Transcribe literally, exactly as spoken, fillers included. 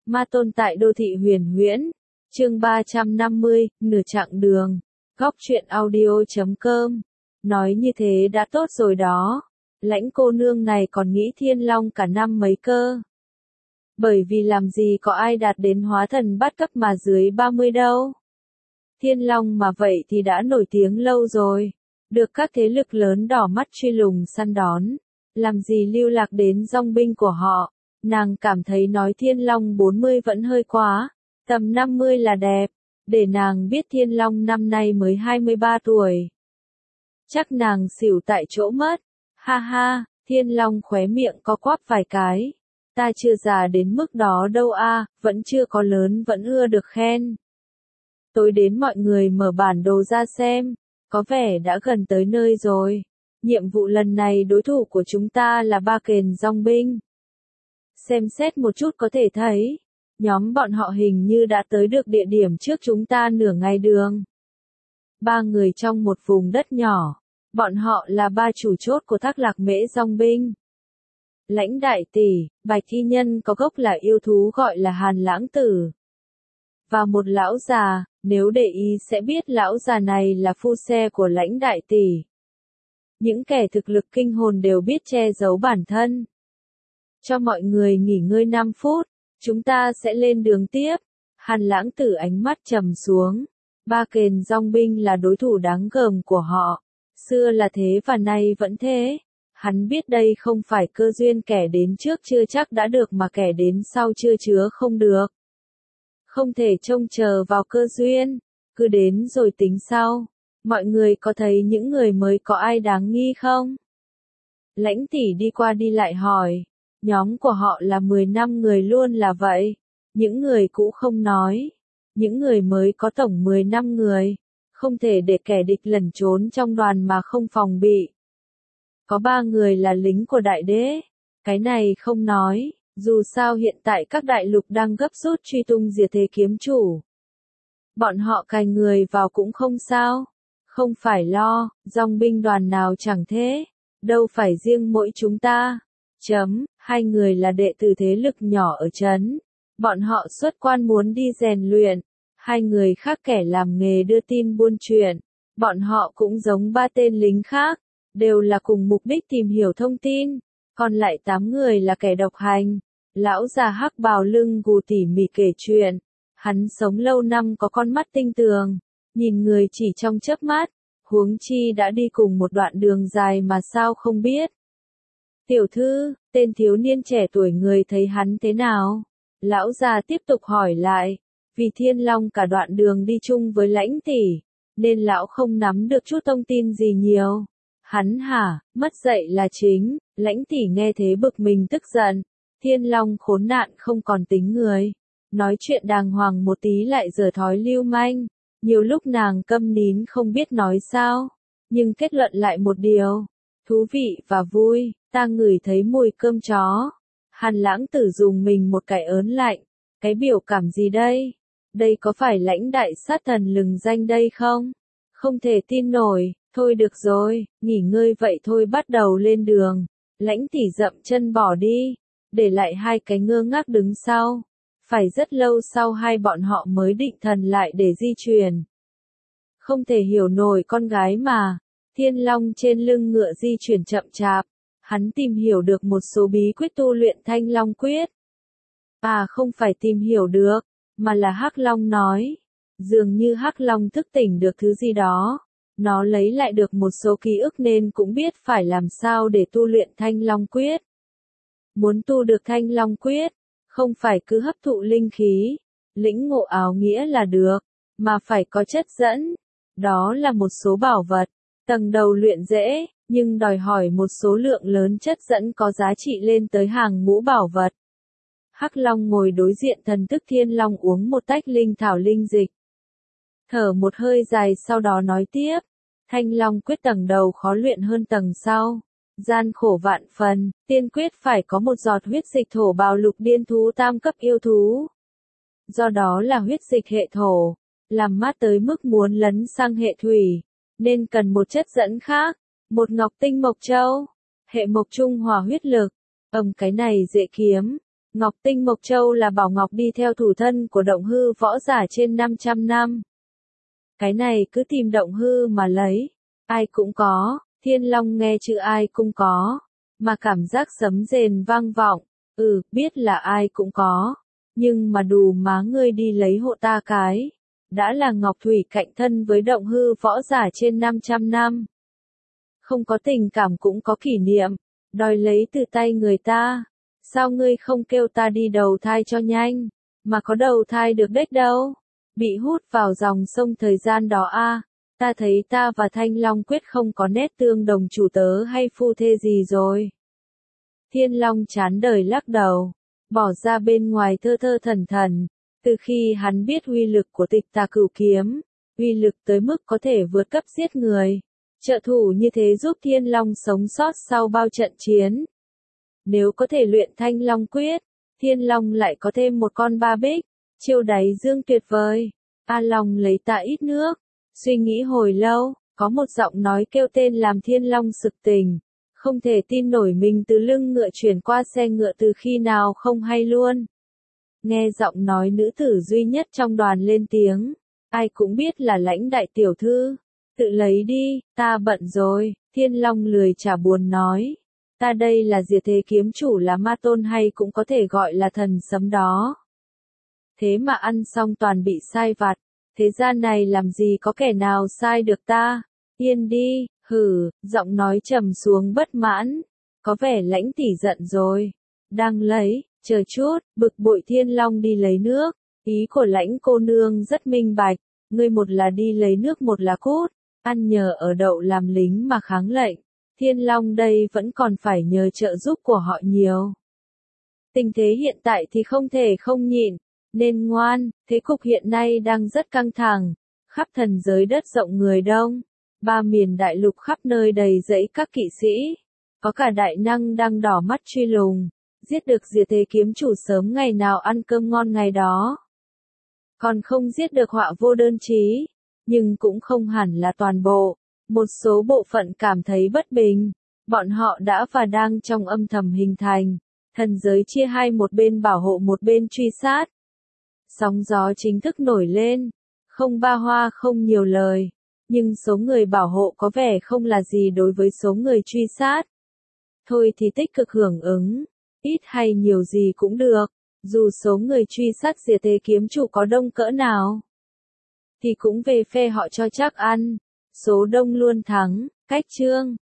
Ma tôn tại đô thị huyền huyễn. Chương ba trăm năm mươi, nửa chặng đường. Góc truyện audio chấm com. Nói như thế đã tốt rồi đó. Lãnh cô nương này còn nghĩ Thiên Long cả năm mấy cơ. Bởi vì làm gì có ai đạt đến hóa thần bát cấp mà dưới ba mươi đâu. Thiên Long mà vậy thì đã nổi tiếng lâu rồi. Được các thế lực lớn đỏ mắt truy lùng săn đón. Làm gì lưu lạc đến dòng binh của họ. Nàng cảm thấy nói Thiên Long bốn mươi vẫn hơi quá. Tầm năm mươi là đẹp. Để nàng biết Thiên Long năm nay mới hai mươi ba tuổi. Chắc nàng xỉu tại chỗ mất. Ha ha, Thiên Long khóe miệng co quắp vài cái. Ta chưa già đến mức đó đâu a, vẫn chưa có lớn vẫn ưa được khen. Tối đến mọi người mở bản đồ ra xem, có vẻ đã gần tới nơi rồi. Nhiệm vụ lần này đối thủ của chúng ta là ba kền dòng binh. Xem xét một chút có thể thấy, nhóm bọn họ hình như đã tới được địa điểm trước chúng ta nửa ngày đường. Ba người trong một vùng đất nhỏ, bọn họ là ba chủ chốt của Thác Lạc Mễ dòng binh. Lãnh đại tỷ, Bạch thi nhân có gốc là yêu thú gọi là Hàn Lãng Tử. Và một lão già, nếu để ý sẽ biết lão già này là phu xe của lãnh đại tỷ. Những kẻ thực lực kinh hồn đều biết che giấu bản thân. Cho mọi người nghỉ ngơi năm phút, chúng ta sẽ lên đường tiếp. Hàn Lãng Tử ánh mắt trầm xuống. Ba kền dòng binh là đối thủ đáng gờm của họ. Xưa là thế và nay vẫn thế. Hắn biết đây không phải cơ duyên, kẻ đến trước chưa chắc đã được mà kẻ đến sau chưa chứa không được. Không thể trông chờ vào cơ duyên, cứ đến rồi tính sau. Mọi người có thấy những người mới có ai đáng nghi không? Lãnh tỷ đi qua đi lại hỏi. Nhóm của họ là mười năm người luôn là vậy. Những người cũ không nói. Những người mới có tổng mười năm người. Không thể để kẻ địch lẩn trốn trong đoàn mà không phòng bị. Có ba người là lính của đại đế. Cái này không nói, dù sao hiện tại các đại lục đang gấp rút truy tung diệt thế kiếm chủ. Bọn họ cài người vào cũng không sao. Không phải lo, dòng binh đoàn nào chẳng thế. Đâu phải riêng mỗi chúng ta. Chấm, hai người là đệ tử thế lực nhỏ ở trấn. Bọn họ xuất quan muốn đi rèn luyện. Hai người khác kẻ làm nghề đưa tin buôn chuyện. Bọn họ cũng giống ba tên lính khác. Đều là cùng mục đích tìm hiểu thông tin. Còn lại tám người là kẻ độc hành. Lão già hắc bào lưng gù tỉ mỉ kể chuyện. Hắn sống lâu năm có con mắt tinh tường. Nhìn người chỉ trong chớp mắt. Huống chi đã đi cùng một đoạn đường dài mà sao không biết. Tiểu thư, tên thiếu niên trẻ tuổi người thấy hắn thế nào? Lão già tiếp tục hỏi lại. Vì Thiên Long cả đoạn đường đi chung với lãnh tỷ. Nên lão không nắm được chút thông tin gì nhiều. Hắn hả, mất dạy là chính. Lãnh tỷ nghe thế bực mình tức giận. Thiên Long khốn nạn không còn tính người. Nói chuyện đàng hoàng một tí lại giở thói lưu manh. Nhiều lúc nàng câm nín không biết nói sao. Nhưng kết luận lại một điều. Thú vị và vui, ta ngửi thấy mùi cơm chó. Hàn Lãng Tử dùng mình một cái ớn lạnh. Cái biểu cảm gì đây? Đây có phải lãnh đại sát thần lừng danh đây không? Không thể tin nổi. Thôi được rồi, nghỉ ngơi vậy thôi, bắt đầu lên đường. Lãnh tỷ dậm chân bỏ đi. Để lại hai cái ngơ ngác đứng sau. Phải rất lâu sau hai bọn họ mới định thần lại để di chuyển. Không thể hiểu nổi con gái mà. Thiên Long trên lưng ngựa di chuyển chậm chạp. Hắn tìm hiểu được một số bí quyết tu luyện Thanh Long Quyết. À không phải tìm hiểu được, mà là Hắc Long nói. Dường như Hắc Long thức tỉnh được thứ gì đó. Nó lấy lại được một số ký ức nên cũng biết phải làm sao để tu luyện Thanh Long Quyết. Muốn tu được Thanh Long Quyết, không phải cứ hấp thụ linh khí, lĩnh ngộ áo nghĩa là được, mà phải có chất dẫn. Đó là một số bảo vật. Tầng đầu luyện dễ, nhưng đòi hỏi một số lượng lớn chất dẫn có giá trị lên tới hàng ngũ bảo vật. Hắc Long ngồi đối diện thần thức Thiên Long uống một tách linh thảo linh dịch. Thở một hơi dài sau đó nói tiếp. Thanh Long Quyết tầng đầu khó luyện hơn tầng sau. Gian khổ vạn phần, tiên quyết phải có một giọt huyết dịch thổ bào lục điên thú tam cấp yêu thú. Do đó là huyết dịch hệ thổ, làm mát tới mức muốn lấn sang hệ thủy, nên cần một chất dẫn khác, một ngọc tinh mộc châu, hệ mộc trung hòa huyết lực. Ầm cái này dễ kiếm, Ngọc Tinh Mộc Châu là bảo ngọc đi theo thủ thân của động hư võ giả trên năm trăm năm. Cái này cứ tìm động hư mà lấy, ai cũng có, Thiên Long nghe chữ ai cũng có, mà cảm giác sấm rền vang vọng, ừ, biết là ai cũng có, nhưng mà đủ má ngươi đi lấy hộ ta cái. Đã là Ngọc Thủy cạnh thân với động hư võ giả trên năm trăm năm. Không có tình cảm cũng có kỷ niệm, đòi lấy từ tay người ta. Sao ngươi không kêu ta đi đầu thai cho nhanh, mà có đầu thai được đếch đâu. Bị hút vào dòng sông thời gian đó a, ta thấy ta và Thanh Long quyết không có nét tương đồng chủ tớ hay phu thê gì rồi. Thiên Long chán đời lắc đầu, bỏ ra bên ngoài thơ thơ thần thần. Từ khi hắn biết uy lực của Tịch Tà Cửu Kiếm, uy lực tới mức có thể vượt cấp giết người, trợ thủ như thế giúp Thiên Long sống sót sau bao trận chiến. Nếu có thể luyện Thanh Long Quyết, Thiên Long lại có thêm một con ba bích, chiêu đáy dương tuyệt vời. A Long lấy tạ ít nước, suy nghĩ hồi lâu, có một giọng nói kêu tên làm Thiên Long sực tỉnh, không thể tin nổi mình từ lưng ngựa chuyển qua xe ngựa từ khi nào không hay luôn. Nghe giọng nói nữ tử duy nhất trong đoàn lên tiếng, ai cũng biết là Lãnh đại tiểu thư, tự lấy đi, ta bận rồi. Thiên Long lười trả buồn nói, ta đây là Diệt Thế kiếm chủ là ma tôn hay cũng có thể gọi là thần sấm đó. Thế mà ăn xong toàn bị sai vặt, thế gian này làm gì có kẻ nào sai được ta, yên đi, hử, giọng nói trầm xuống bất mãn, có vẻ Lãnh tỷ giận rồi, đang lấy, chờ chút, bực bội. Thiên Long đi lấy nước, ý của Lãnh cô nương rất minh bạch, ngươi một là đi lấy nước một là cút, ăn nhờ ở đậu làm lính mà kháng lệnh, Thiên Long đây vẫn còn phải nhờ trợ giúp của họ nhiều. Tình thế hiện tại thì không thể không nhịn, nên ngoan, thế cục hiện nay đang rất căng thẳng, khắp thần giới đất rộng người đông, ba miền đại lục khắp nơi đầy rẫy các kỵ sĩ, có cả đại năng đang đỏ mắt truy lùng, giết được Diệt Thế kiếm chủ sớm ngày nào ăn cơm ngon ngày đó. Còn không giết được họa vô đơn chí, nhưng cũng không hẳn là toàn bộ, một số bộ phận cảm thấy bất bình, bọn họ đã và đang trong âm thầm hình thành, thần giới chia hai, một bên bảo hộ một bên truy sát. Sóng gió chính thức nổi lên, không ba hoa không nhiều lời, nhưng số người bảo hộ có vẻ không là gì đối với số người truy sát. Thôi thì tích cực hưởng ứng, ít hay nhiều gì cũng được, dù số người truy sát Diệt Thế kiếm chủ có đông cỡ nào, thì cũng về phe họ cho chắc ăn, số đông luôn thắng. Cách chương